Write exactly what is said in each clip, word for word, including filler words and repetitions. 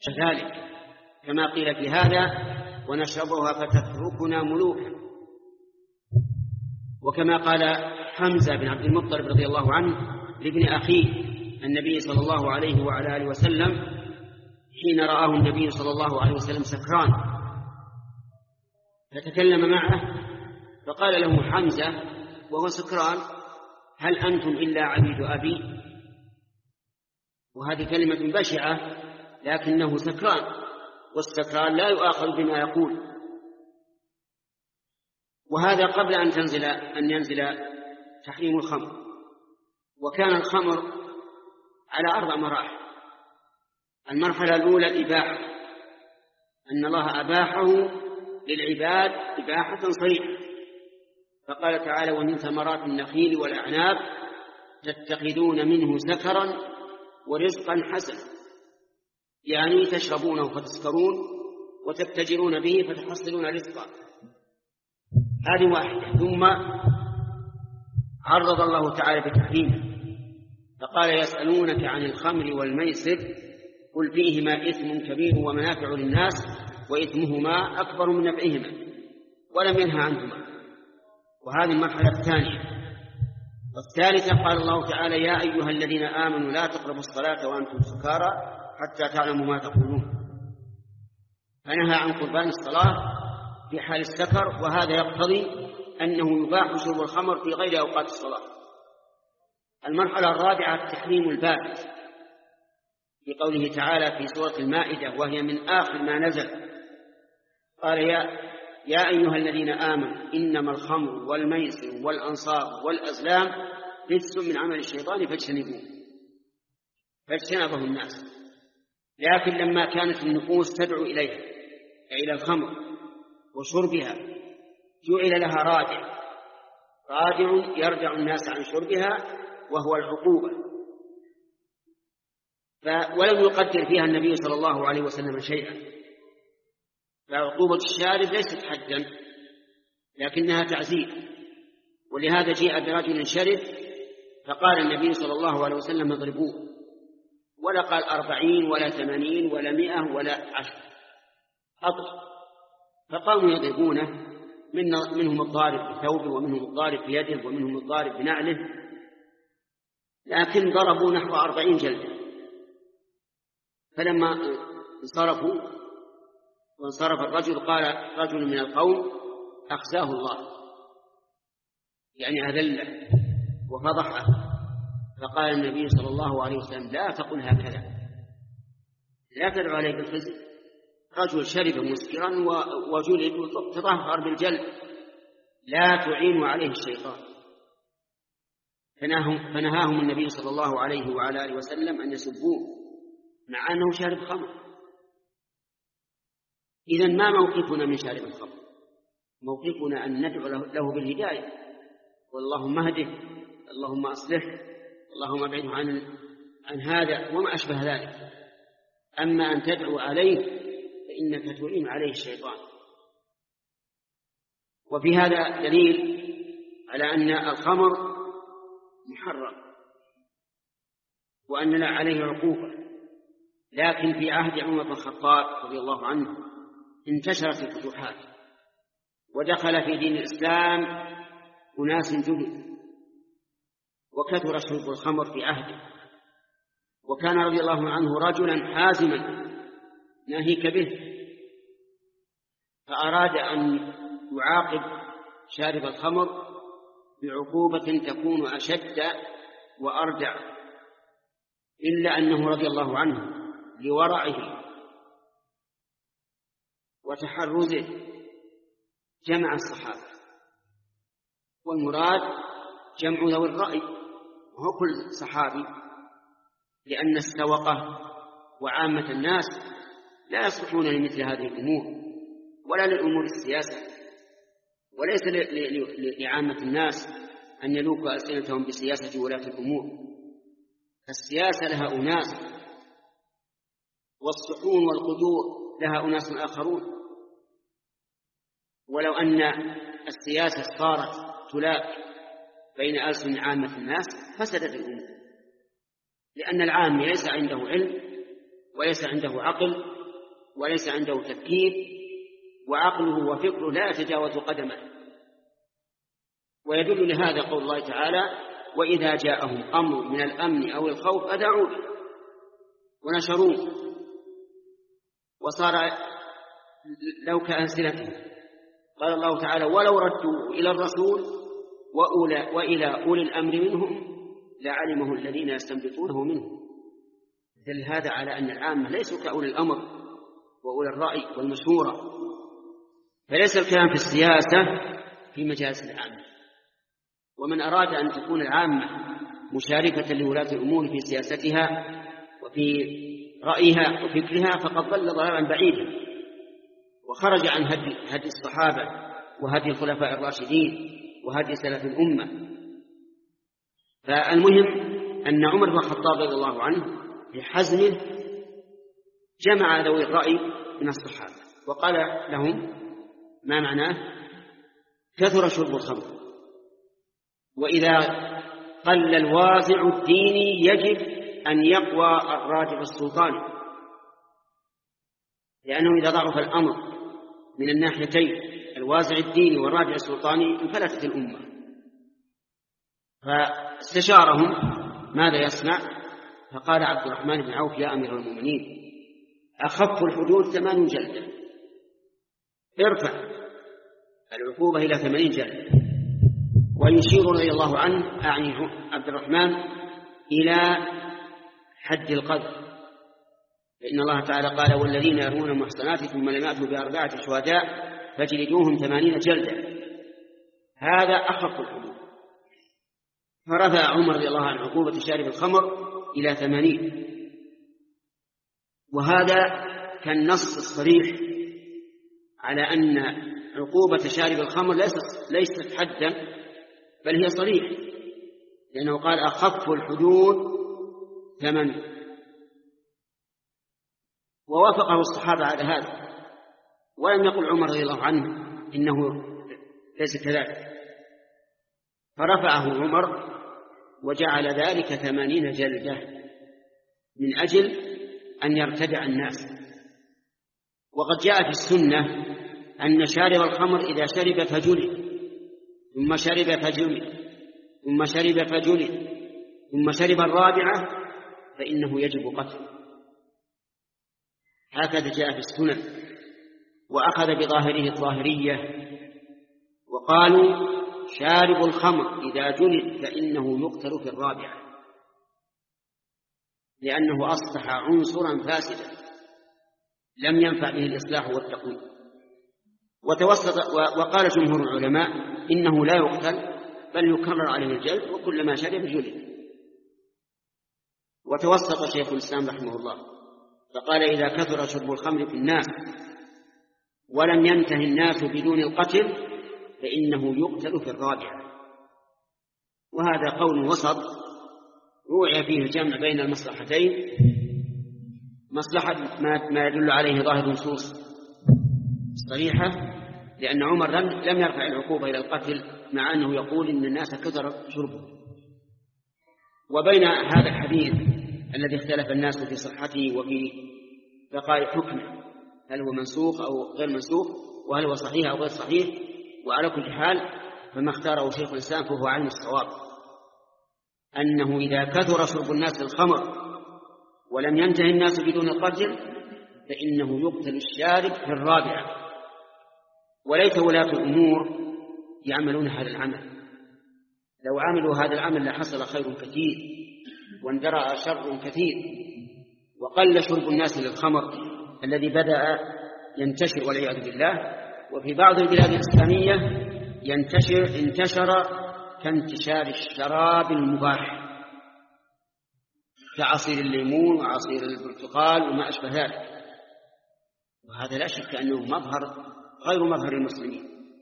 ذلك كما قيل في هذا ونشربها فتتركنا ملوكا. وكما قال حمزة بن عبد المطلب رضي الله عنه لابن أخيه النبي صلى الله عليه وعلى آله وسلم حين رآه النبي صلى الله عليه وسلم سكران فتكلم معه فقال له حمزة وهو سكران: هل أنتم إلا عبيد أبي؟ وهذه كلمة بشعة لكنه سكران، والسكران لا يؤاخذ بما يقول. وهذا قبل أن تنزل أن ينزل تحريم الخمر. وكان الخمر على أربع مراحل. المرحلة الأولى الإباحة، أن الله أباحه للعباد إباحة صريحة، فقال تعالى: ومن ثمرات النخيل والأعناب تتخذون منه سكرا ورزقا حسنا، يعني تشربونه فتسكرون وتتجرون به فتحصلون رزقا. هذه واحدة. ثم عرض الله تعالى بتحريمه فقال: يسألونك عن الخمر والميسر قل فيهما إثم كبير ومنافع للناس وإثمهما أكبر من نفعهما ولم ينهى عنهما. وهذه المرحلة الثانية. والثالثة قال الله تعالى: يا أيها الذين آمنوا لا تقربوا الصلاة وأنتم سكارى حتى تعلموا ما تقولون، فنهى عن قربان الصلاة في حال السكر، وهذا يقتضي أنه يباح شرب الخمر في غير أوقات الصلاة. المرحلة الرابعة تحريم البات، في قوله تعالى في سورة المائدة وهي من آخر ما نزل، قال: يا, يا أيها الذين آمنوا إنما الخمر والميسر والأنصاب والأزلام رجس من عمل الشيطان فاجتنبوه، فاجتنبه الناس. لكن لما كانت النفوس تدعو إليها إلى الخمر وشربها جعل لها رادع رادع يرجع الناس عن شربها وهو العقوبة. ولم يقدر فيها النبي صلى الله عليه وسلم شيئا، فعقوبة الشارب ليست حدا لكنها تعزير. ولهذا جاء برجل شرب فقال النبي صلى الله عليه وسلم: اضربوه، ولا قال أربعين ولا ثمانين ولا مئة ولا عشر، أضرب. فقاموا يضربونه، منهم الضارب بثوبه ومنهم الضارب بيده ومنهم الضارب بنعله، لكن ضربوا نحو أربعين جلدة. فلما انصرفوا وانصرف الرجل قال رجل من القوم: أخزاه الله، يعني أذله وفضحه. فقال النبي صلى الله عليه وسلم: لا تقل هكذا، لا تدعو عليه بالخزي، رجل شرب مسكرا وجلد تطهر بالجلد، لا تعين عليه الشيطان. فنهاهم, فنهاهم النبي صلى الله عليه وعلى آله وسلم أن يسبوه مع أنه شارب خمر. إذن ما موقفنا من شارب الخمر؟ موقفنا أن ندعو له بالهداية، واللهم اهده، اللهم أصلح، اللهم ابعده عن عن هذا وما أشبه ذلك. أما أن تدعو عليه فإنك تعين عليه الشيطان. وفي هذا دليل على أن الخمر محرم وأن لا عليه عقوبة. لكن في عهد عمر بن الخطاب رضي الله عنه انتشرت الفتوحات ودخل في دين الإسلام أناس جدد وكثر شرب الخمر في عهده. وكان رضي الله عنه رجلا حازما ناهيك به، فأراد أن يعاقب شارب الخمر بعقوبة تكون أشد وأردع، إلا أنه رضي الله عنه لورعه وتحرزه جمع الصحابة. والمراد جمع ذوي الرأي، وهو كل صحابي، لأن السوقة وعامة الناس لا يصلحون لمثل هذه الأمور ولا للأمور السياسة، وليس لعامة الناس أن يلوكوا ألسنتهم بسياسة ولاة الأمور. السياسة لها أناس، والصحون والقدور لها أناس آخرون. ولو أن السياسة صارت تلاك بين ألسن عامة الناس فسدت الأمور، لأن العام ليس عنده علم وليس عنده عقل وليس عنده تفكير، وعقله وفكره لا يتجاوز قدمه. ويدل لهذا قول الله تعالى: وإذا جاءهم أمر من الأمن أو الخوف أذاعوا به ونشروه وصار لو كألسنتهم. قال الله تعالى: ولو ردوا إلى الرسول وإلى أولي الأمر منهم لعلمه الذين يستنبطونه منهم. دل هذا على أن العامة ليسوا كأولي الأمر وأولي الرأي والمشورة، فليس الكلام في السياسة في مجالس العامة. ومن أراد أن تكون العامة مشاركة لولاة الأمور في سياستها وفي رأيها وفكرها فقد ضل ضلالا بعيدا وخرج عن هدي, هدي الصحابة وهدي الخلفاء الراشدين وهدي سلف الأمة. فالمهم أن عمر بن الخطاب رضي الله عنه بحزمه جمع ذوي الرأي من الصحابة وقال لهم: ما معناه؟ كثر شرب الخمر، وإذا قل الوازع الديني يجب أن يقوى الراجع السلطاني، لأنه إذا ضعف الأمر من الناحيتين الوازع الديني والراجع السلطاني انفلتت الأمة. فاستشارهم ماذا يصنع، فقال عبد الرحمن بن عوف: يا أمير المؤمنين، أخف الحدود ثمان جلدة، ارفع العقوبة إلى ثمانين جلدة. ويشير رضي الله عنه أعني عبد الرحمن إلى حد القذف، فإن الله تعالى قال: والذين يرمون المحصنات ثم لم يأتوا بأربعة شهداء فاجلدوهم ثمانين جلدة. هذا أخف الحدود. فرفع عمر رضي الله عنه عقوبة شارب الخمر إلى ثمانين، وهذا كالنص الصريح على أن عقوبة شارب الخمر ليست ليست حدا بل هي صريح، لأنه قال: أخف الحدود ثمن. ووافقه الصحابة على هذا، ولم يقل عمر رضي الله عنه إنه ليس كذلك، فرفعه عمر وجعل ذلك ثمانين جلدة من أجل أن يرتدع الناس. وقد جاء في السنة أن شارب الخمر إذا شرب فجلد، ثم شرب فجلد، ثم شرب فجلد، ثم شرب الرابعة فإنه يجب قتله. هكذا جاء في السنن. وأخذ بظاهره الظاهرية وقالوا: شارب الخمر إذا جلد فإنه يقتل في الرابعة، لأنه أصبح عنصرا فاسدا لم ينفع به الإصلاح والتقويم. وتوسط وقال جمهور العلماء إنه لا يقتل بل يكرر عليه الجلد، وكلما شرب جلد. وتوسط شيخ الإسلام رحمه الله فقال: إذا كثر شرب الخمر في الناس ولم ينتهي الناس بدون القتل فإنه يقتل في الرابعة. وهذا قول وسط روعي فيه الجمع بين المصلحتين، مصلحة ما يدل عليه ظاهر النصوص الصريحة، لأن عمر لم يرفع العقوبة إلى القتل مع أنه يقول إن الناس كثر شربه، وبين هذا الحديث الذي اختلف الناس في صحته وفي بقاء حكمه، هل هو منسوخ أو غير منسوخ، وهل هو صحيح أو غير صحيح. وعلى كل حال فما اختاره شيخ الإسلام فهو علم الصواب، أنه إذا كثر شرب الناس الخمر ولم ينتهي الناس بدون القتل فإنه يقتل الشارب في الرابعة. وليس ولاة الأمور يعملون هذا العمل، لو عملوا هذا العمل لحصل خير كثير واندرأ شر كثير، وقل شرب الناس للخمر الذي بدأ ينتشر والعياذ بالله. وفي بعض البلاد الإسلامية ينتشر انتشر كانتشار الشراب المباح كعصير الليمون وعصير البرتقال وما أشبه ذلك، وهذا لا شك أنه مظهر غير مظهر المسلمين،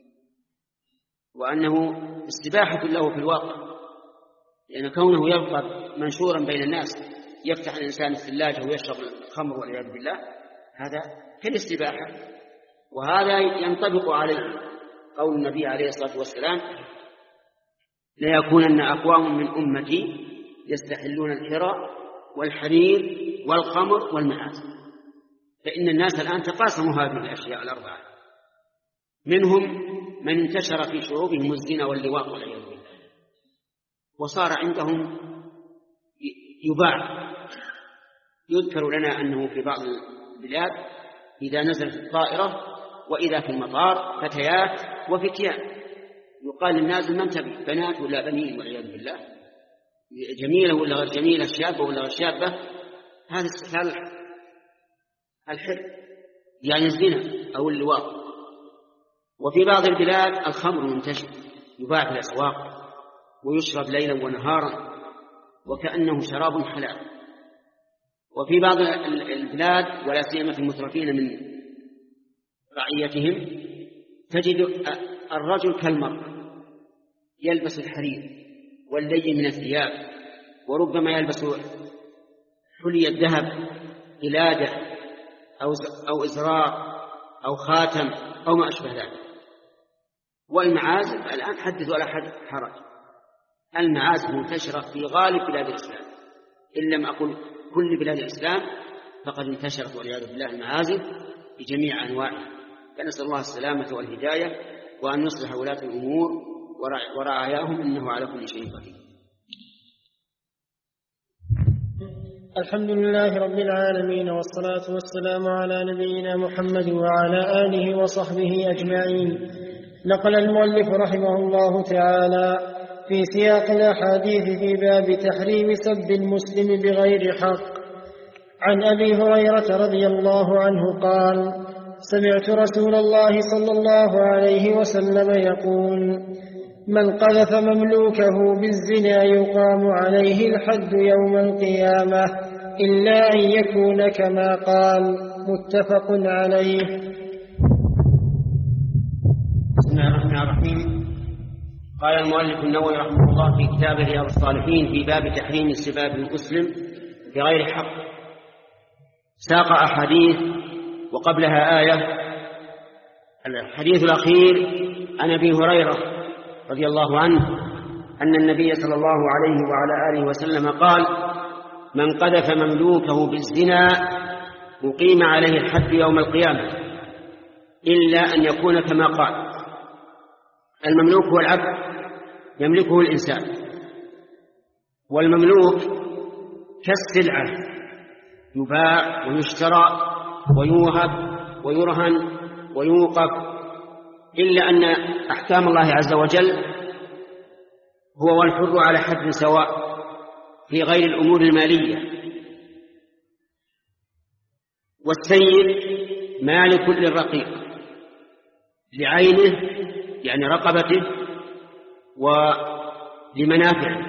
وأنه استباحة له في الواقع، لأن كونه يبقى منشورا بين الناس يفتح الإنسان الثلاجة ويشرب الخمر والعياذ بالله، هذا كالاستباحة. وهذا ينطبق عليه قول النبي عليه الصلاة والسلام: ليكونن أقوام من أمتي يستحلون الحرى والحرير والخمر والمآسي، فإن الناس الآن تقاسموا هذه الأشياء الأربعة، منهم من انتشر في شعوبهم الزنا واللواط والعياذ بالله، وصار عندهم يباع. يذكر لنا أنه في بعض البلاد إذا نزلت الطائرة وإذا في المطار فتيات وفتيان، يقال للنازل من تبي، بنات ولا بنين والعياذ بالله، جميلة ولا غير جميلة، شابة ولا غير شابة، هذا استحلال الحر يعني الزنا أو اللواط. وفي بعض البلاد الخمر منتشر يباع في الأسواق ويشرب ليلا ونهارا وكأنه شراب حلال. وفي بعض البلاد ولا سيما في المترفين من رعيتهم تجد الرجل كالمرأة، يلبس الحرير واللين من الثياب، وربما يلبس حلي الذهب قلادة أو إزرار أو خاتم أو ما أشبه ذلك. والمعازف الآن حدث ولا حرج، المعازف منتشرة في غالب بلاد الإسلام، إن لم أقل كل بلاد الإسلام فقد انتشرت والعياذ بالله المعازف بجميع أنواعها. فنسأل الله السلامة والهداية وأن يصلح ولاة الأمور ورعاياهم، إنه على كل شيء قدير. الحمد لله رب العالمين، والصلاة والسلام على نبينا محمد وعلى آله وصحبه أجمعين. نقل المؤلف رحمه الله تعالى في سياق الأحاديث في باب تحريم سب المسلم بغير حق عن أبي هريرة رضي الله عنه قال: سمعت رسول الله صلى الله عليه وسلم يقول: من قذف مملوكه بالزنا يقام عليه الحد يوم القيامة إلا أن يكون كما قال. متفق عليه. بسم الله الرحمن الرحيم. قال المؤلف النووي رحمه الله في كتاب رياض الصالحين في باب تحريم سباب المسلم بغير حق، ساق أحاديث وقبلها آية. الحديث الأخير عن أبي هريرة رضي الله عنه أن النبي صلى الله عليه وعلى آله وسلم قال: من قذف مملوكه بالزنا أقيم عليه الحد يوم القيامة إلا أن يكون كما قال. المملوك هو العبد يملكه الإنسان، والمملوك كالسلعة يباع ويشترى ويوهب ويرهن ويوقف، إلا أن أحكام الله عز وجل هو والحر على حد سواء في غير الأمور المالية. والسيد مالك للرقيق لعينه يعني رقبته ولمنافعه،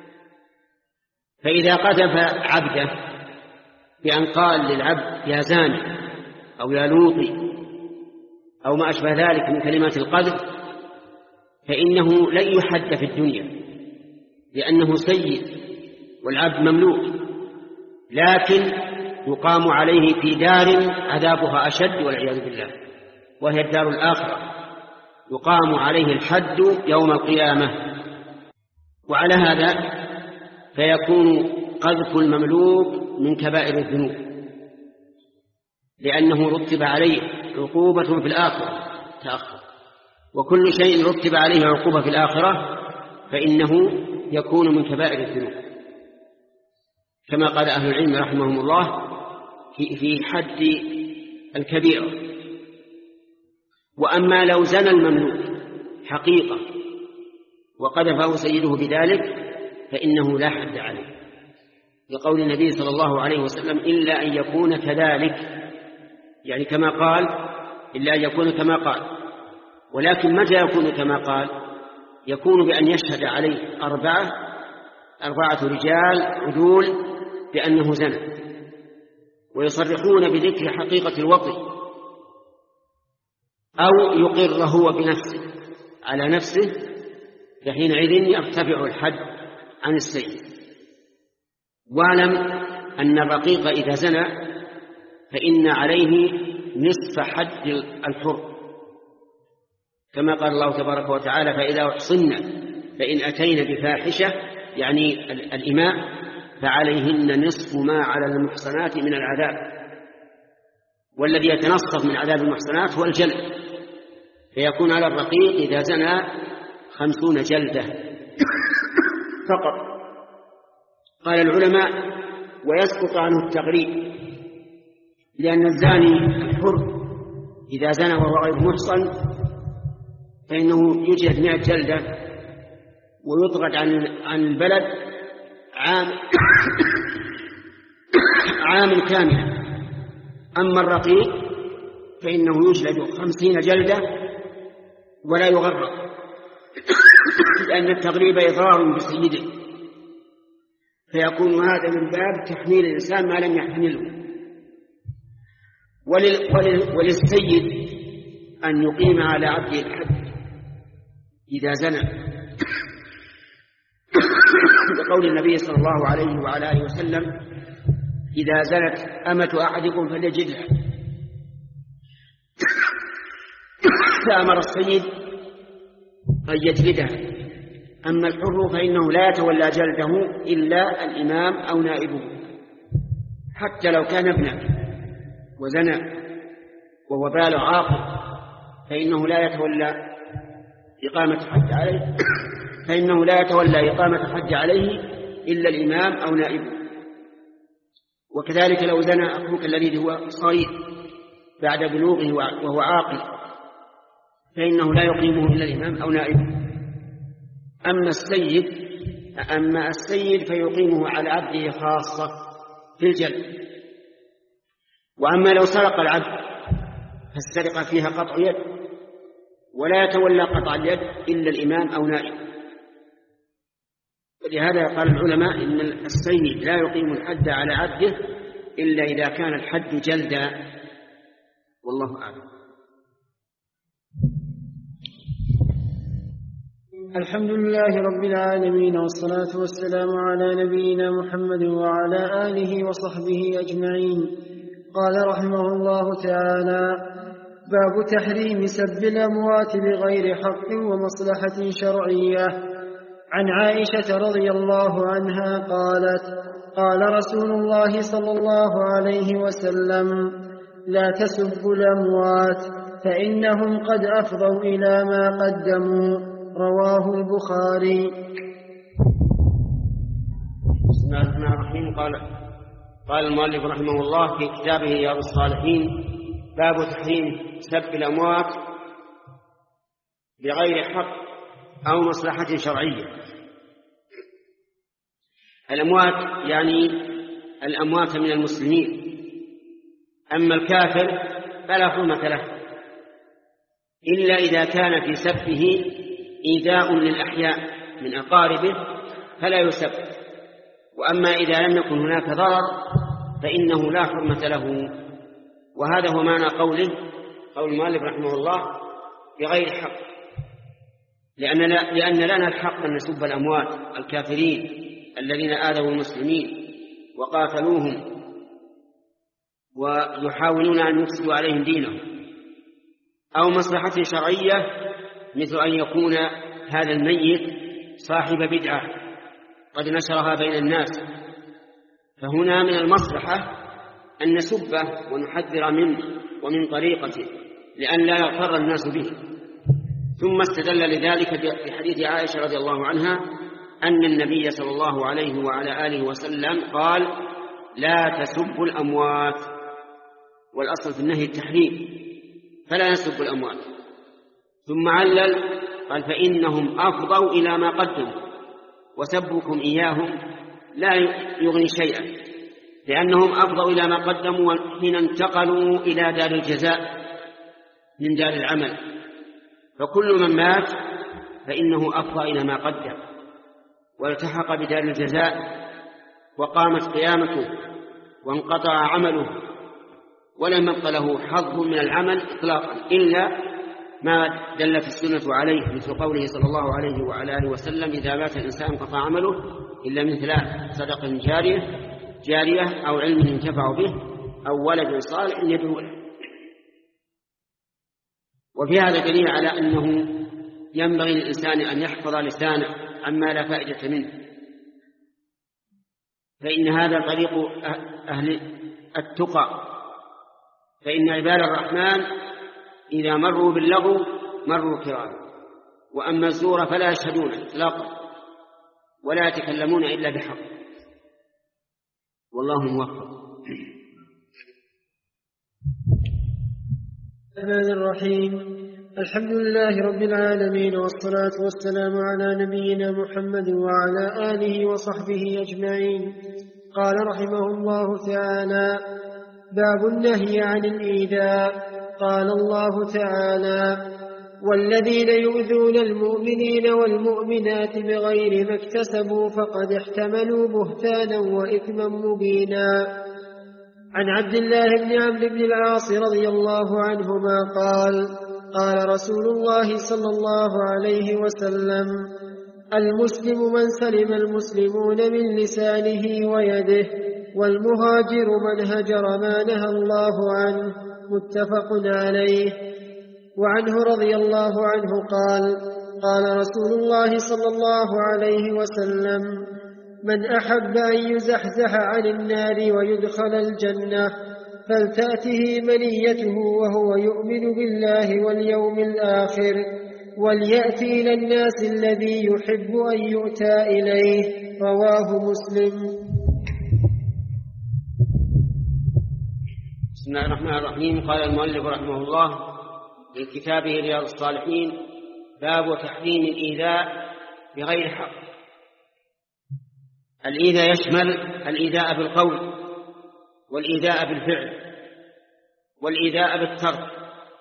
فإذا قذف عبده بأن قال للعبد يا زاني أو يا لوطي أو ما أشبه ذلك من كلمات القذف فإنه لن يحد في الدنيا لأنه سيد والعبد مملوك، لكن يقام عليه في دار عذابها أشد والعياذ بالله، وهي الدار الآخرة، يقام عليه الحد يوم القيامة. وعلى هذا فيكون قذف المملوك من كبائر الذنوب، لأنه رتب عليه عقوبة في الآخرة تأخر، وكل شيء رتب عليه عقوبة في الآخرة فإنه يكون من كبائر الذنوب، كما قال أهل العلم رحمهم الله في حد الكبيرة. وأما لو زنى المملوك حقيقة وقذفه سيده بذلك فإنه لا حد عليه، لقول النبي صلى الله عليه وسلم إلا أن يكون كذلك، يعني كما قال، إلا أن يكون كما قال. ولكن متى يكون كما قال؟ يكون بأن يشهد عليه أربعة أربعة رجال عدول بأنه زنى، ويصرحون بذكر حقيقة الوطي، أو يقر هو بنفسه على نفسه، فحينئذ يرتفع الحد عن السيد. واعلم أن الرقيق إذا زنى فإن عليه نصف حد الحر، كما قال الله تبارك وتعالى: فإذا أحصن فإن أتين بفاحشة، يعني الإماء، فعليهن نصف ما على المحصنات من العذاب. والذي يتنصف من عذاب المحصنات هو الجلد، فيكون على الرقيق إذا زنى خمسون جلدة فقط. قال العلماء: ويسقط عنه التغريب، لأن الزاني الحر إذا زنى وهو غير محصن فإنه يجلد مئة جلدة ويطرد عن عن البلد عام عام كامل. أما الرقيق فإنه يجلد خمسين جلدة ولا يغرق، لأن التغريب إضرار بسيده، فيكون هذا من باب تحميل الإنسان ما لم يحمله. وللسيد أن يقيم على عبده الحد إذا زنى، بقول النبي صلى الله عليه وعلى آله وسلم: إذا زنت أمة أحدكم فليجلدها. فأمر السيد أن يجلدها. أما الحر فإنه لا يتولى جلده إلا الإمام أو نائبه، حتى لو كان ابنا وزنى وهو بالغ عاقل فإنه لا يتولى إقامة الحد عليه فإنه لا يتولى إقامة الحد عليه إلا الإمام أو نائبه. وكذلك لو زنى أخوك الذي هو صغير بعد بلوغه وهو عاقل فإنه لا يقيمه إلا الإمام أو نائبه. أما السيد أما السيد فيقيمه على عبده خاصة في الجلد. وأما لو سرق العبد فالسرقة فيها قطع يد، ولا يتولى قطع اليد إلا الإمام أو نائب. ولهذا قال العلماء إن السيد لا يقيم الحد على عبده إلا إذا كان الحد جلدا، والله أعلم. الحمد لله رب العالمين، والصلاة والسلام على نبينا محمد وعلى آله وصحبه أجمعين. قال رحمه الله تعالى: باب تحريم سب الأموات بغير حق ومصلحة شرعية. عن عائشة رضي الله عنها قالت: قال رسول الله صلى الله عليه وسلم: لا تسبوا الأموات فإنهم قد أفضوا إلى ما قدموا. رواه البخاري. بسم الله الرحمن الرحيم. قال قال المؤلف رحمه الله في كتابه رياض الصالحين: باب تحريم سب الأموات بغير حق أو مصلحة شرعية. الأموات يعني الأموات من المسلمين، أما الكافر فلا حرمة له إلا إذا كان في سبه إيذاء للأحياء من أقاربه فلا يسب. وأما إذا لم يكن هناك ضرر فإنه لا حرمة له. وهذا هو معنى قوله قول المؤلف رحمه الله بغير حق، لأن, لأن لنا الحق أن نسب الأموات الكافرين الذين آذوا المسلمين وقاتلوهم ويحاولون أن يفسدوا عليهم دينهم. أو مصلحة شرعية مثل أن يكون هذا الميت صاحب بدعة قد نشرها بين الناس، فهنا من المصلحة أن نسبه ونحذر منه ومن طريقته لأن لا يغتر الناس به. ثم استدل لذلك بحديث عائشة رضي الله عنها أن النبي صلى الله عليه وعلى آله وسلم قال: لا تسبوا الأموات. والأصل في النهي التحريم، فلا نسب الأموات. ثم علل قال: فإنهم أفضوا إلى ما قدموا، وسبكم إياهم لا يغني شيئا، لأنهم أفضوا إلى ما قدموا حين انتقلوا إلى دار الجزاء من دار العمل. فكل من مات فإنه أفضى إلى ما قدم والتحق بدار الجزاء وقامت قيامته وانقطع عمله ولم يبق له حظ من العمل إطلاقا إلا ما دلت السنة عليه، مثل قوله صلى الله عليه وعلى آله وسلم: إذا مات الإنسان انقطع عمله إلا من ثلاث: صدقة جارية جارية أو علم ينتفع به أو ولد صالح يدعو له. وفي هذا دليل على أنه ينبغي للإنسان أن يحفظ لسانه عما لا فائدة منه، فإن هذا طريق أهل التقى، فإن عباد الرحمن إذا مروا باللغو مروا كراما، وأما الزور فلا يشهدون إطلاقا ولا يتكلمون إلا بحق، والله موفق. الرحمن الرحيم. الحمد لله رب العالمين، والصلاة والسلام على نبينا محمد وعلى آله وصحبه أجمعين. قال رحمه الله تعالى: باب النهي عن الإيذاء. قال الله تعالى: والذين يؤذون المؤمنين والمؤمنات بغير ما اكتسبوا فقد احتملوا بهتانا وإثما مبينا. عن عبد الله بن عمرو بن العاص رضي الله عنهما قال: قال رسول الله صلى الله عليه وسلم: المسلم من سلم المسلمون من لسانه ويده، والمهاجر من هجر ما نهى الله عنه. متفق عليه. وعنه رضي الله عنه قال: قال رسول الله صلى الله عليه وسلم: من أحب أن يزحزح عن النار ويدخل الجنة فلتأته منيته وهو يؤمن بالله واليوم الآخر، وليأتي إلى الناس الذي يحب أن يؤتى إليه. رواه مسلم. بسم الله الرحمن الرحيم. قال المؤلف رحمه الله في كتابه رياض الصالحين: باب تحريم الإيذاء بغير حق. الإيذاء يشمل الإيذاء بالقول، والإيذاء بالفعل، والإيذاء بالترك.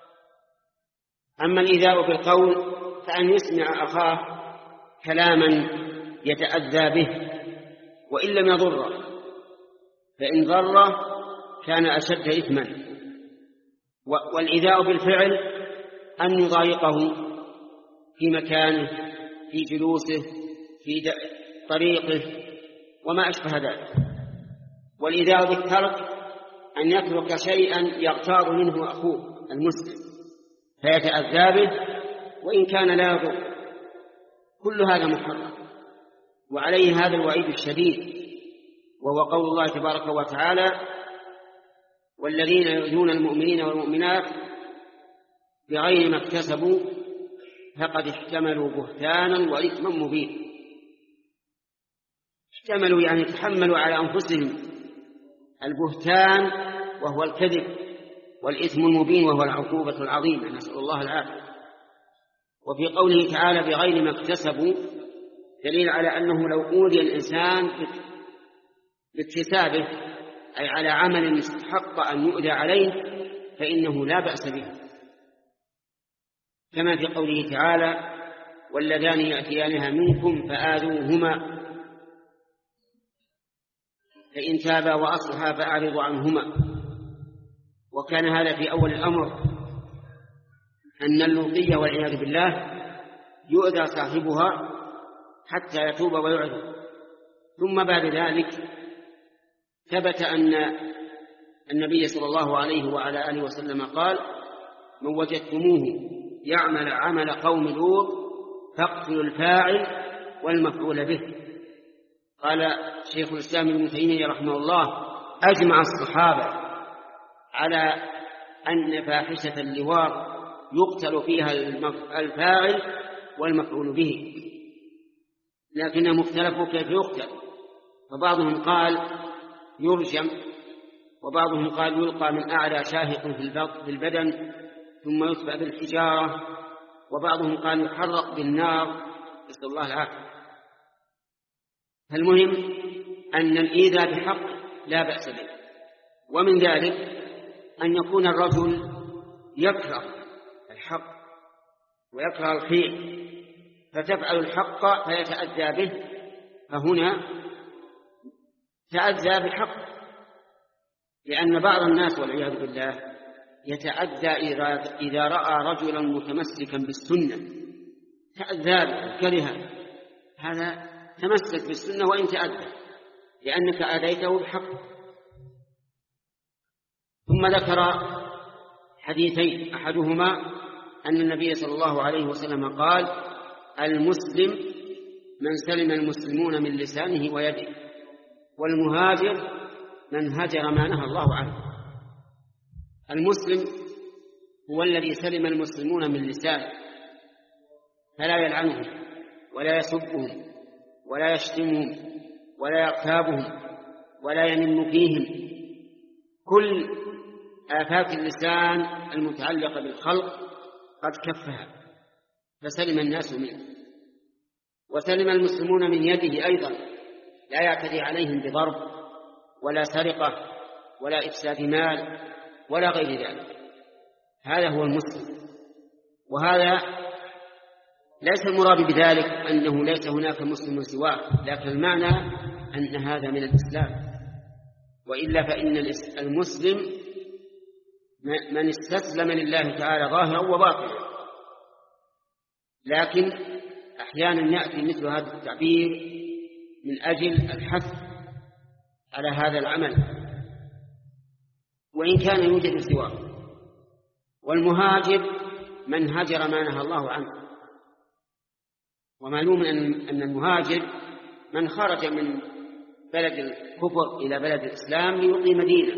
أما الإيذاء بالقول فأن يسمع أخاه كلاما يتأذى به وإن لم يضره، فإن ضره كان أشد إثما. والإيذاء بالفعل أن يضايقه في مكانه، في جلوسه، في طريقه وما أشبه ذلك. والإيذاء بالترك أن يترك شيئا يغتاظ منه أخوه المسلم فيتأذى به وإن كان لا يضر. كل هذا محرم، وعليه هذا الوعيد الشديد، وهو قول الله تبارك وتعالى: والذين يؤذون المؤمنين والمؤمنات بغير ما اكتسبوا فقد احتملوا بهتانا وإثما مبينا. احتملوا يعني تحملوا على أنفسهم البهتان وهو الكذب، والإثم المبين وهو العقوبة العظيمة، نسأل الله العافية. وفي قوله تعالى بغير ما اكتسبوا دليل على أنه لو أوذي الإنسان باكتسابه، أي على عمل استحق أن يؤذى عليه، فإنه لا بأس به، كما في قوله تعالى: واللذان يأتيانها منكم فآذوهما فإن تابا وأصلحا فأعرضوا عنهما. وكان هذا في أول الأمر، أن اللوطية والعياذ بالله يؤذى صاحبها حتى يتوب ويعذر. ثم بعد ذلك ثبت أن النبي صلى الله عليه وعلى آله وسلم قال: من وجدتموه يعمل عمل قوم لوط فاقتلوا الفاعل والمفعول به. قال شيخ الإسلام ابن تيمية رحمه الله: أجمع الصحابة على أن فاحشة اللواط يقتل فيها الفاعل والمفعول به، لكنهم اختلفوا كيف يقتل، فبعضهم قال يرجم، وبعضهم قال يلقى من أعلى شاهق في البدن ثم يتبع بالحجارة، وبعضهم قال يحرق بالنار، نسأل الله العافية. فالمهم أن الإيذاء بحق لا بأس به. ومن ذلك أن يكون الرجل يكره الحق ويكره الخير فتفعل الحق فيتأذى به، فهنا تأذى بحق، لأن بعض الناس والعياذ بالله يتأذى إذا رأى رجلا متمسكا بالسنة تأذى به كره، هذا تمسك بالسنة وإن تأذى لأنك آذيته بحق. ثم ذكر حديثين، أحدهما أن النبي صلى الله عليه وسلم قال: المسلم من سلم المسلمون من لسانه ويده، والمهاجر من هجر ما نهى الله عنه. المسلم هو الذي سلم المسلمون من لسانه، فلا يلعنهم ولا يسبهم ولا يشتمهم ولا يغتابهم ولا ينم فيهم. كل آفات اللسان المتعلقة بالخلق قد كفها، فسلم الناس منه. وسلم المسلمون من يده أيضا، لا يعتدي عليهم بضرب ولا سرقة ولا إفساد مال ولا غير ذلك. هذا هو المسلم. وهذا ليس المراد بذلك أنه ليس هناك مسلم سواه، لكن المعنى أن هذا من الإسلام. وإلا فإن المسلم من استسلم لله تعالى ظاهرا وباطنا. لكن أحيانا يأتي مثل هذا التعبير من أجل الحث على هذا العمل وإن كان يوجد سواه. والمهاجر من هجر ما نهى الله عنه. ومعلوم أن المهاجر من خرج من بلد الكفر إلى بلد الإسلام ليقيم دينه،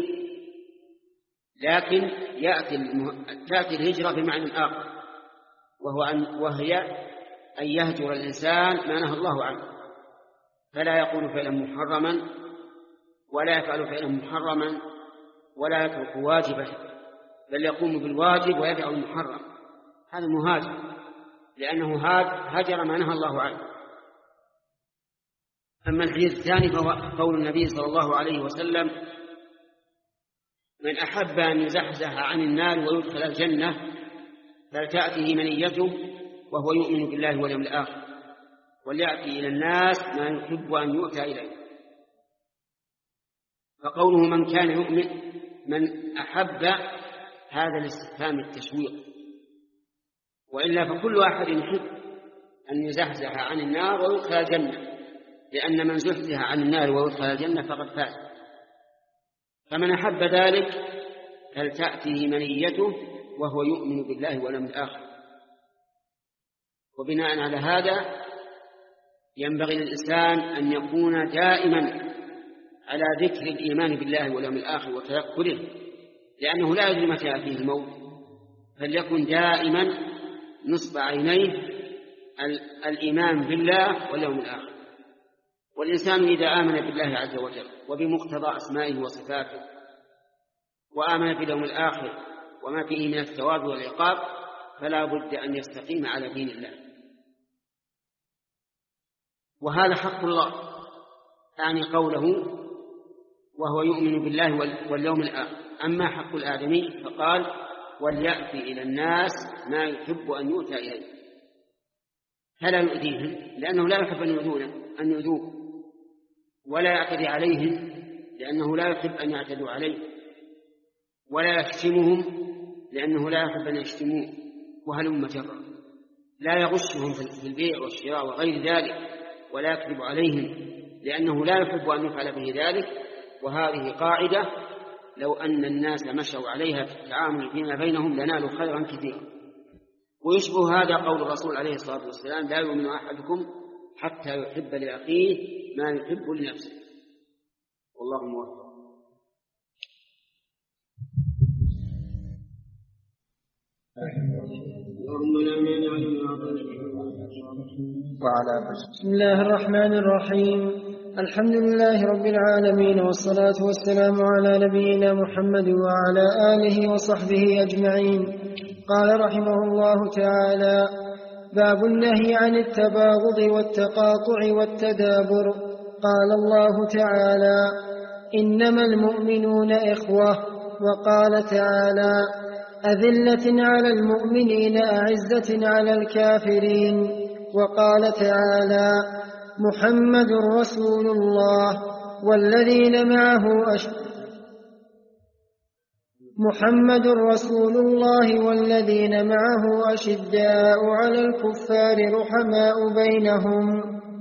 لكن يأتي تأتي الهجرة بمعنى آخر، وهو أن وهي أن يهجر الإنسان ما نهى الله عنه، فلا يقول فعلا محرما ولا يفعل فعلا محرما ولا يترك واجبا، بل يقوم بالواجب ويدع المحرم. هذا مهاجر، لأنه هجر ما نهى الله عنه. أما الحديث الثاني فهو قول النبي صلى الله عليه وسلم: من أحب أن يزحزح عن النار ويدخل الجنة فلتأته منيته وهو يؤمن بالله واليوم الآخر وليأتي إلى الناس ما يحب أن يؤتى إليه. فقوله من كان يؤمن، من أحب، هذا الاستفهام التشويق، وإلا فكل واحد يحب أن يزحزح عن النار ويدخل الجنة، لأن من زحزح عن النار ويدخل الجنة فقد فاز. فمن أحب ذلك فلتأته منيته وهو يؤمن بالله واليوم الآخر. وبناء على هذا ينبغي للإنسان أن يكون دائما على ذكر الإيمان بالله واليوم الآخر وتذكره، لأنه لا يدري متى يأتيه الموت، فليكن دائما نصب عينيه الإيمان بالله واليوم الآخر. والإنسان إذا آمن بالله عز وجل وبمقتضى أسمائه وصفاته وآمن باليوم الآخر وما فيه من الثواب والعقاب، فلا بد أن يستقيم على دين الله. وهذا حق الله، يعني قوله وهو يؤمن بالله واليوم الآخر. أما حق الآدمي فقال وليأتي إلى الناس ما يحب أن يؤتى إليه، فلا يؤذيهم لأنه لا يحب أن يؤذوه، ولا يعتدي عليهم لأنه لا يحب أن يعتدوا عليه، ولا يشتمهم لأنه لا يحب أن يشتموه، وهلم جرا. لا يغشهم في البيع والشراء وغير ذلك، ولا يكذب عليهم لأنه لا يحب أن يفعل به ذلك. وهذه قاعدة لو أن الناس مشوا عليها في التعامل فيما بينهم لنالوا خيرا كثيرا. ويشبه هذا قول الرسول عليه الصلاة والسلام: لا يؤمن أحدكم حتى يحب لأخيه ما يحب لنفسه. والله موفق. بسم الله الرحمن الرحيم. الحمد لله رب العالمين، والصلاة والسلام على نبينا محمد وعلى آله وصحبه أجمعين. قال رحمه الله تعالى: باب النهي عن التباغض والتقاطع والتدابر. قال الله تعالى: إنما المؤمنون إخوة. وقال تعالى: أذلة على المؤمنين أعزة على الكافرين. وقال تعالى: محمد رسول الله والذين معه أش... محمد رسول الله والذين معه أشداء على الكفار رحماء بينهم.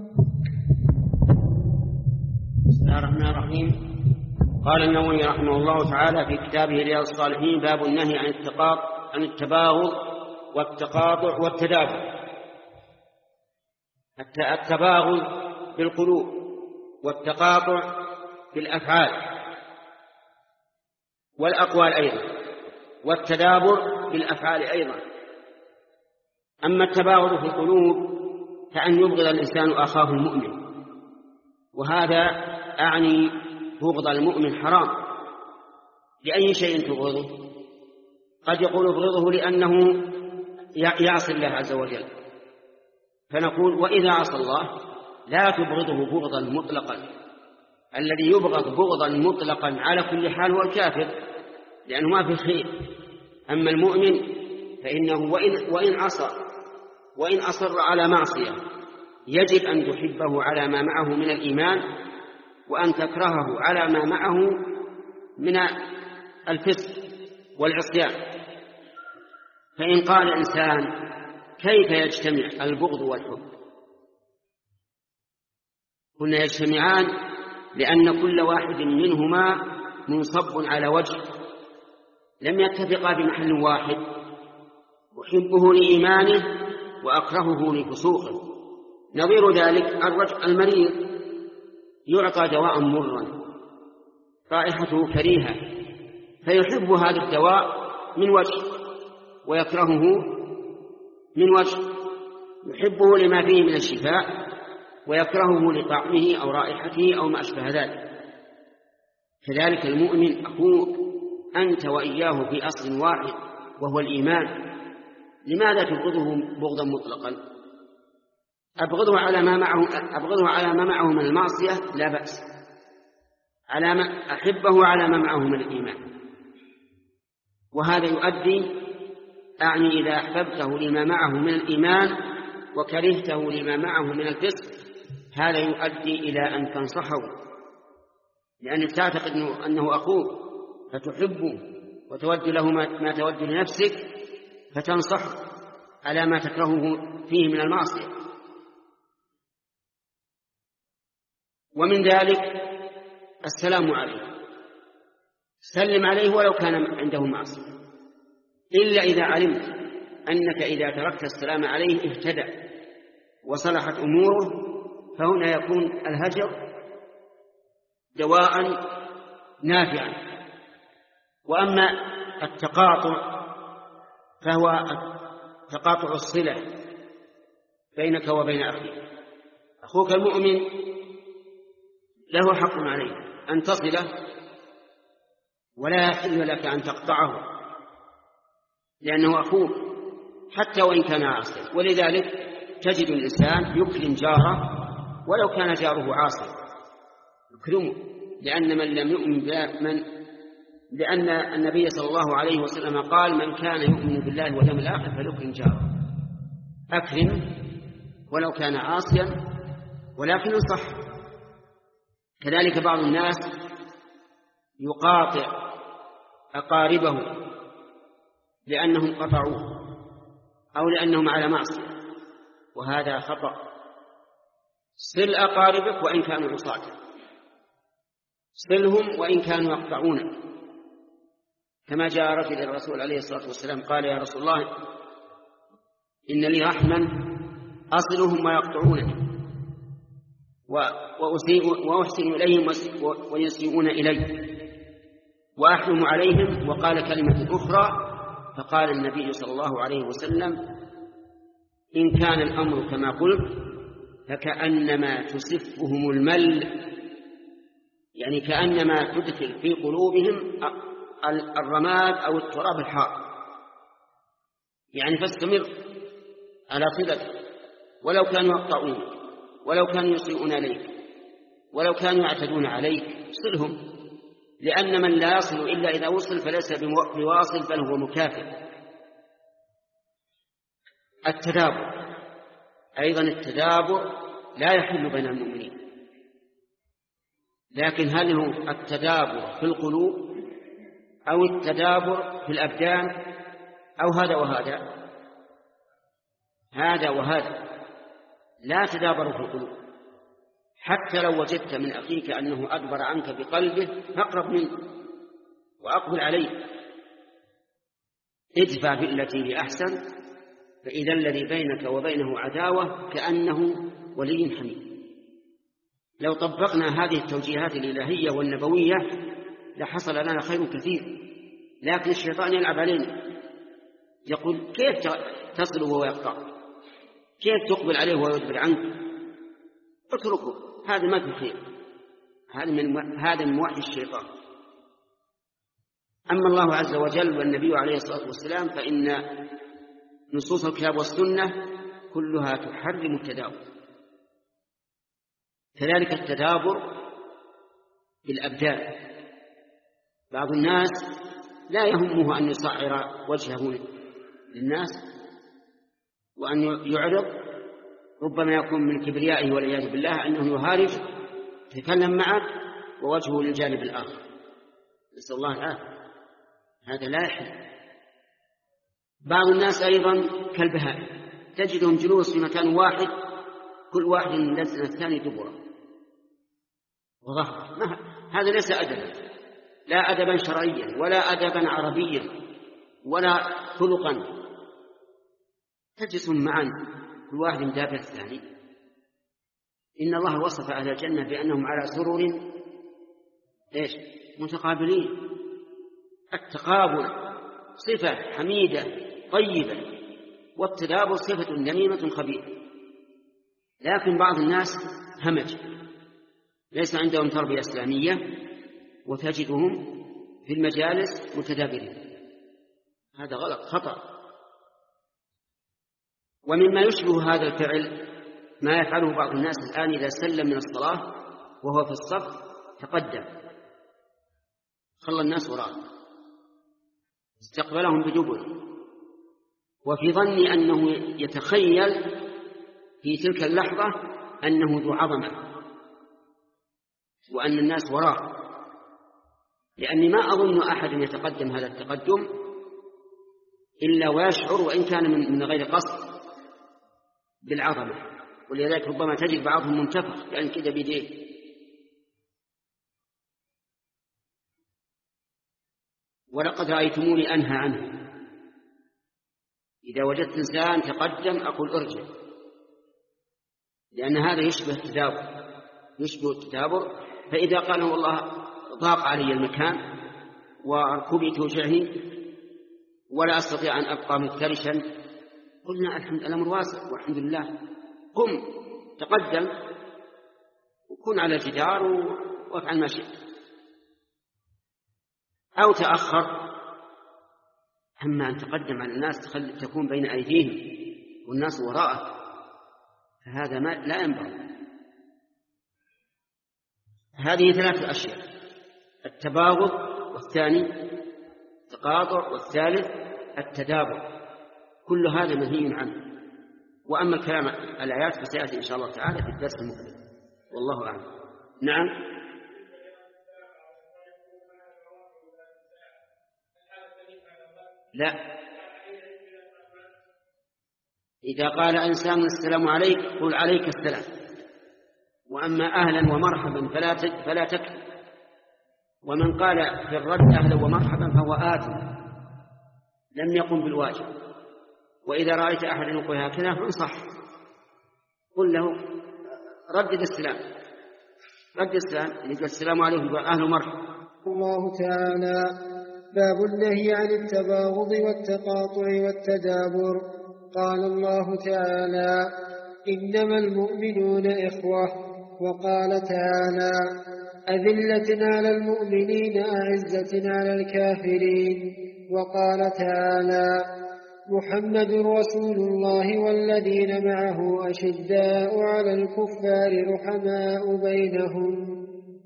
بسم الله الرحمن الرحيم. قال النووي رحمه الله تعالى في كتابه رياض الصالحين: باب النهي عن التقاطع عن التباغض والتقاطع والتدابر. التباغض بالقلوب، والتقاطع بالأفعال والأقوال أيضا، والتدابر بالأفعال أيضا. أما التباغض في القلوب فأن يبغض الإنسان أخاه المؤمن، وهذا أعني بغض المؤمن حرام. لأي شيء تبغضه؟ قد يقول ابغضه لأنه يعصي الله عز وجل، فنقول وإذا عصى الله لا تبغضه بغضا مطلقا. الذي يبغض بغضا مطلقا على كل حال هو الكافر، لأنه ما في خير. أما المؤمن فإنه وإن, وإن عصى وإن أصر على معصية يجب أن تحبه على ما معه من الإيمان، وأن تكرهه على ما معه من الفسق والعصيان. فإن قال الإنسان كيف يجتمع البغض والحب؟ قلنا يجتمعان لأن كل واحد منهما منصب على وجه، لم يتفقا بمحل واحد. أحبه لإيمانه وأكرهه لفسوقه. نظير ذلك الرجل المريض يعطى دواء مرا رائحته كريهة، فيحب هذا الدواء من وجه ويكرهه من وجه. يحبه لما فيه من الشفاء ويكرهه لطعمه أو رائحته أو ما أشبه ذلك. كذلك المؤمن أخوك أنت وإياه في أصل واحد وهو الإيمان، لماذا تبغضه بغضا مطلقا؟ أبغضه على ما معه أبغضه على ما معه من المعصية لا بأس، على ما أحبه على ما معه من الإيمان. وهذا يؤدي أعني إذا أحببته لما معه من الإيمان وكرهته لما معه من الفسق، هذا يؤدي إلى أن تنصحه، لأنك تعتقد أنه أخوك فتحبه وتود له ما تود لنفسك، فتنصح على ما تكرهه فيه من المعصية. ومن ذلك السلام عليه، سلم عليه ولو كان عنده معصية، إلا إذا علمت أنك إذا تركت السلام عليه اهتدى وصلحت أموره، فهنا يكون الهجر دواء نافعا. وأما التقاطع فهو تقاطع الصلة بينك وبين أخيك. أخوك المؤمن له حق عليك أن تصله، ولا يحل لك أن تقطعه، لأنه أخوك حتى وإن كان عاصيا. ولذلك تجد الإنسان يكرم جاره ولو كان جاره عاصيا، يكرمه، لأن من لم يؤمن من لأن النبي صلى الله عليه وسلم قال من كان يؤمن بالله واليوم الآخر فليكرم جاره. أكرم ولو كان عاصيا، ولكن صح. كذلك بعض الناس يقاطع أقاربه لأنهم قطعوه أو لأنهم على معصية، وهذا خطأ. صل أقاربك وإن كانوا عصاة، صلهم وإن كانوا يقطعونك. كما جاء رجل إلى الرسول عليه الصلاة والسلام قال يا رسول الله إن لي رحما أصلهم ويقطعونني، وأحسن إليهم ويسيئون إلي، وأحلم عليهم. وقال كلمة أخرى فقال النبي صلى الله عليه وسلم إن كان الأمر كما قلت فكأنما تسفهم المل، يعني كأنما تدخل في قلوبهم الرماد أو التراب الحار. يعني فاستمر على صلتك ولو كانوا يقطعون، ولو كانوا يسيئون عليك، ولو كانوا يعتدون عليك، صلهم، لأن من لا يصل إلا إذا وصل فليس بواصل بل هو مكافئ. التدابر أيضا، التدابر لا يحل بين المؤمنين، لكن هل هو التدابر في القلوب أو التدابر في الأبدان أو هذا وهذا؟ هذا وهذا، لا تدابر في القلوب. حتى لو وجدت من أخيك أنه أدبر عنك بقلبه فاقرب منه وأقبل عليه، ادفع بالتي هي أحسن، فإذا الذي بينك وبينه عداوة كأنه ولي حميد. لو طبقنا هذه التوجيهات الإلهية والنبوية لحصل لنا خير كثير، لكن الشيطان يلعب علينا، يقول كيف تصل وهو يقطع، كيف تقبل عليه وهو يدبر عنك، اتركه، هذا ما في خير، هذا من هذا من وحي الشيطان. أما الله عز وجل والنبي عليه الصلاة والسلام فإن نصوص الكتاب والسنة كلها تحرم التدابر. كذلك التدابر بالأبدان، بعض الناس لا يهمه أن يصعر وجهه للناس وأن يعرض، ربما يكون من كبريائه والعياذ بالله أنه يهارج يتكلم معك ووجهه للجانب الآخر، نسأل الله العافية، هذا لا يحل. بعض الناس أيضا كالبهائم، تجدهم جلوس في مكان واحد كل واحد من الثاني دبرا وظهر، هذا ليس أدبا، لا أدبا شرعيا ولا أدبا عربيا ولا خلقا. تجلسون معا كل واحد دابر الثاني. إن الله وصف أهل الجنة بأنهم على سرر إيش متقابلين. التقابل صفة حميدة طيبة، والتدابر صفة ذميمة خبيثة. لكن بعض الناس همج، ليس عندهم تربية إسلامية، وتجدهم في المجالس متدابرين، هذا غلط خطأ. ومما يشبه هذا الفعل ما يفعله بعض الناس الآن، إذا سلم من الصلاة وهو في الصف تقدم خلى الناس وراءه، استقبلهم بدبر، وفي ظني أنه يتخيل في تلك اللحظة أنه ذو عظمة وأن الناس وراءه، لأني ما أظن أحد يتقدم هذا التقدم إلا ويشعر وإن كان من غير قصد بالعظمة، ولذلك ربما تجد بعضهم منتفخ لأن كده بيديه. ولقد رأيتموني أنهى عنه، إذا وجدت إنسان تقدم أقول أرجع، لأن هذا يشبه التدابر، يشبه التدابر. فإذا قال والله ضاق علي المكان وركبي توجعني ولا أستطيع أن أبقى مفترشا، قلنا الحمد الأمر واسع والحمد لله، قم تقدم وكن على الجدار وافعل ما شئت، أو تأخر. أما أن تقدم على الناس تكون بين أيديهم والناس وراءك، فهذا ما لا ينبغي. هذه ثلاث أشياء: التباغض، والثاني التقاطع، والثالث التدابر، كل هذا منهي عنه. وأما الكلام الآيات فسيأتي إن شاء الله تعالى في الدرس المقبل، والله أعلم. نعم. لا، إذا قال إنسان السلام عليك قل عليك السلام، وأما أهلا ومرحبا فلا فلا تكفر، ومن قال في الرد أهلا ومرحبا فهو آثم لم يقم بالواجب. وإذا رأيت أحدا يقول هكذا فانصح، قل له ردد السلام، ردد السلام، يقول السلام عليكم أهلا ومرحبا. الله تعالى: باب النهي عن التباغض والتقاطع والتدابر. قال الله تعالى: إنما المؤمنون إخوة. وقال تعالى: أذلة على المؤمنين أعزة على الكافرين. وقال تعالى: محمد رسول الله والذين معه أشداء على الكفار رحماء بينهم.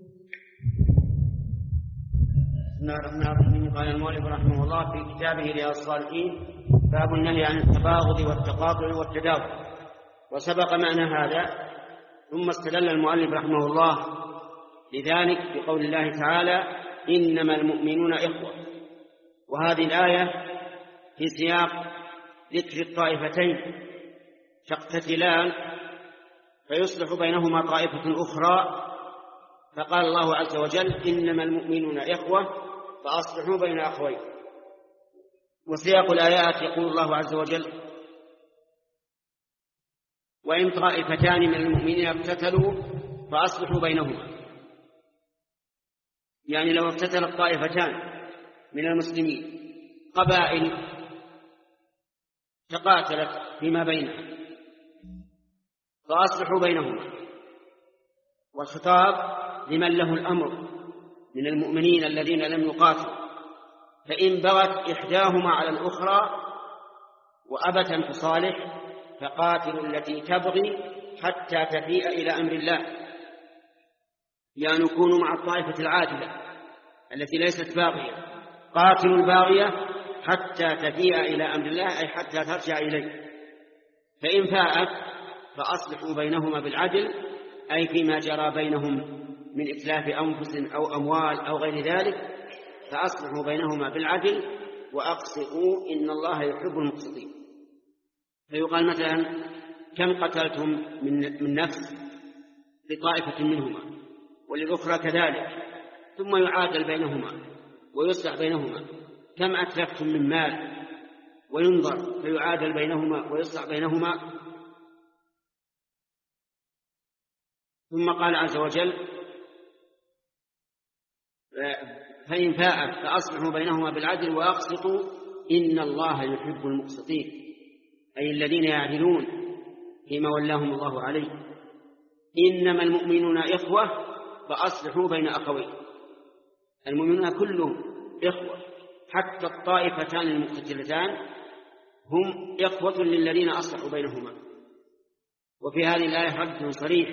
بسم الله الرحمن الرحيم. قال المؤلف رحمه الله في كتابه رياض الصالحين: باب النهي عن التباغض والتقاطع والتدابر. وسبق معنى هذا، ثم استدل المؤلف رحمه الله لذلك بقول الله تعالى: إنما المؤمنون إخوة. وهذه الآية في سياق ذكر الطائفتين تقتتلان فيصلح بينهما طائفة أخرى، فقال الله عز وجل: إنما المؤمنون إخوة فأصلحوا بين أخوين. وسياق الآيات يقول الله عز وجل: وإن طائفتان من المؤمنين اقتتلوا فأصلحوا بينهما. يعني لو اقتتلت طائفتان من المسلمين، قبائل تقاتلت فيما بينها، فأصلحوا بينهما. والخطاب لمن له الأمر من المؤمنين الذين لم يقاتلوا، فإن بغت إحداهما على الأخرى وأبت أن تصالح فقاتلوا التي تبغي حتى تفيء إلى أمر الله، يعني كونوا مع الطائفة العادلة التي ليست باغية، قاتلوا الباغية حتى تفيء إلى أمر الله، أي حتى ترجع إليه. فإن فاءت فأصلحوا بينهما بالعدل، أي فيما جرى بينهم من إتلاف أنفس أو أموال أو غير ذلك، فأصلحوا بينهما بالعدل وأقسطوا إن الله يحب المقسطين. فيقال مثلا كم قتلتم من نفس لطائفة منهما وللأخرى كذلك، ثم يعادل بينهما ويصلح بينهما. كم أتلفتم من مال وينظر فيعادل بينهما ويصلح بينهما. ثم قال عز وجل فإن فاءت فأصلحوا بينهما بالعدل وأقسطوا إن الله يحب المقسطين، أي الذين يعدلون فيما ولاهم الله عليه. إنما المؤمنون إخوة فأصلحوا بين أخوين. المؤمنون كلهم إخوة، حتى الطائفتان المقتتلتان هم إخوة للذين أصلحوا بينهما. وفي هذه الآية رد صريح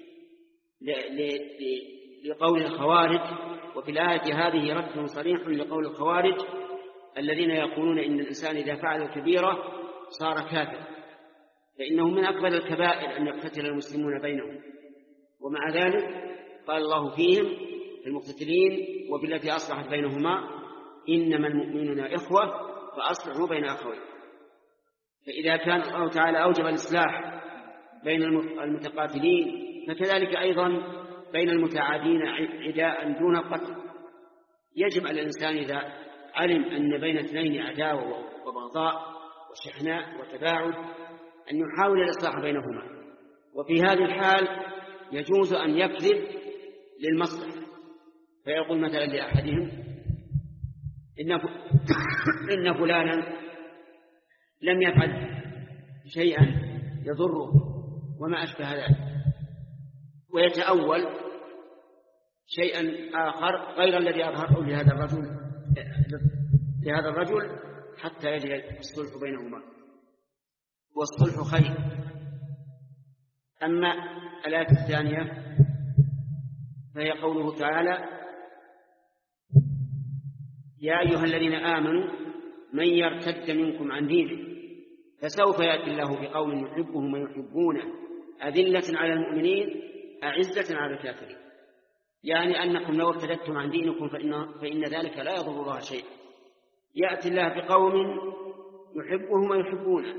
لقول الخوارج، وفي الآية هذه رد صريح لقول الخوارج الذين يقولون إن الإنسان إذا فعل الكبيرة صار كافر، فإنه من أكبر الكبائر أن يقتتل المسلمون بينهم. ومع ذلك قال الله فيهم في المقتتلين وبالتي أصلحت بينهما إنما المؤمنون إخوة فأصلحوا بين أخوين. فإذا كان الله تعالى أوجب الإصلاح بين المتقاتلين فكذلك أيضا بين المتعادين عداء دون قتل. يجب على الإنسان إذا علم أن بين اثنين عداوة وبغضاء وشحناء وتباعد أن يحاول الإصلاح بينهما. وفي هذه الحال يجوز أن يكذب للمصلحة، فيقول مثلا لأحدهم إن فلانا لم يفعل شيئا يضره وما أشبه ذلك، ويتأول شيئا آخر غير الذي أظهره لهذا الرجل لهذا الرجل حتى يجري الصلح بينهما، والصلح خير. أما الآية الثانية فهي قوله تعالى يا أيها الذين آمنوا من يرتد منكم عن دينه فسوف يأتي الله بقوم يحبهم ويحبونه أذلة على المؤمنين أعزة على الكافرين. يعني أنكم لو ارتدتم عن دينكم فإن, فإن ذلك لا يضر الله شيئا. يأتي الله بقوم يحبهم ويحبونه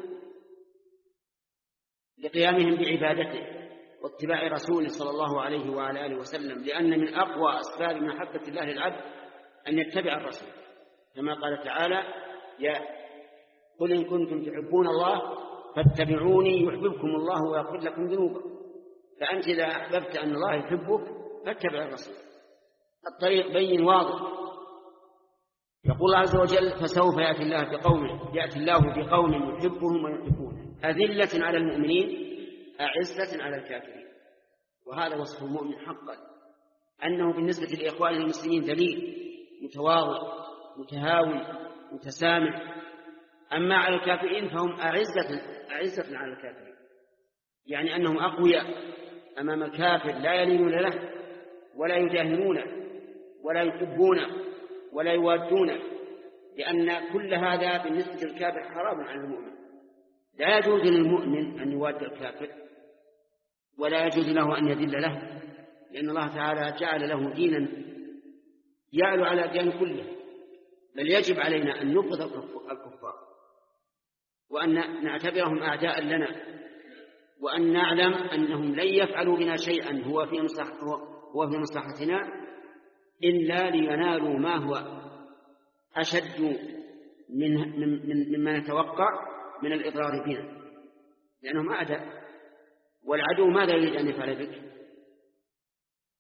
لقيامهم بعبادته واتباع رسوله صلى الله عليه وعلى آله وسلم، لأن من أقوى أسباب محبة الله للعبد أن يتبع الرسول، كما قال تعالى يا قل إن كنتم تحبون الله فاتبعوني يحببكم الله ويغفر لكم ذنوبكم. فأنت إذا أحببت أن الله يحبك فاتبع الرسول. الطريق بين واضح. يقول الله عز وجل فسوف يأتي الله بقوم يأتي الله بقوم يحبهم ويحبونه أذلة على المؤمنين أعزة على الكافرين. وهذا وصف المؤمن حقا، أنه بالنسبة لإخوان المسلمين دليل متواضع متهاون متسامح. أما على الكافرين فهم أعزة أعزة على الكافرين، يعني أنهم أقوياء أمام الكافر، لا يلينون له ولا يداهنونه ولا يحبونه ولا يوادونه، لأن كل هذا بالنسبة للكافر حرام على المؤمن. لا يجوز للمؤمن أن يواد الكافر ولا يجوز له أن يذل له، لأن الله تعالى جعل له دينا يعلو على الدين كله. بل يجب علينا أن نبغض الكفار وأن نعتبرهم أعداء لنا، وأن نعلم أنهم لن يفعلوا بنا شيئا هو في هو في مصلحتنا إلا لينالوا ما هو أشد من من مما نتوقع من الإضرار بنا، لأنهم أعداء. والعدو ماذا يريد أن يفعل بك؟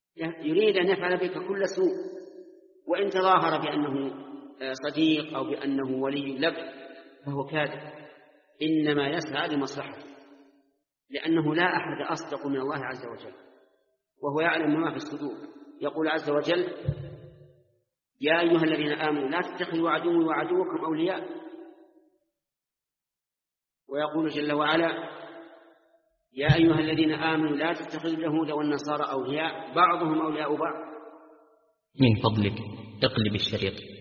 يريد أن يفعل بك كل سوء، وإن تظاهر بأنه صديق أو بأنه ولي لك فهو كاذب، إنما يسعى لمصلحته، لأنه لا أحد أصدق من الله عز وجل، وهو يعلم ما في الصدور. يقول عز وجل: يا أيها الذين آمنوا لا تتخذوا عدوي وعدوكم أولياء. ويقول جل وعلا: يا أيها الذين آمنوا لا تتخذوا اليهود والنصارى أولياء بعضهم أولياء بعض. من فضلك اقلب الشريط.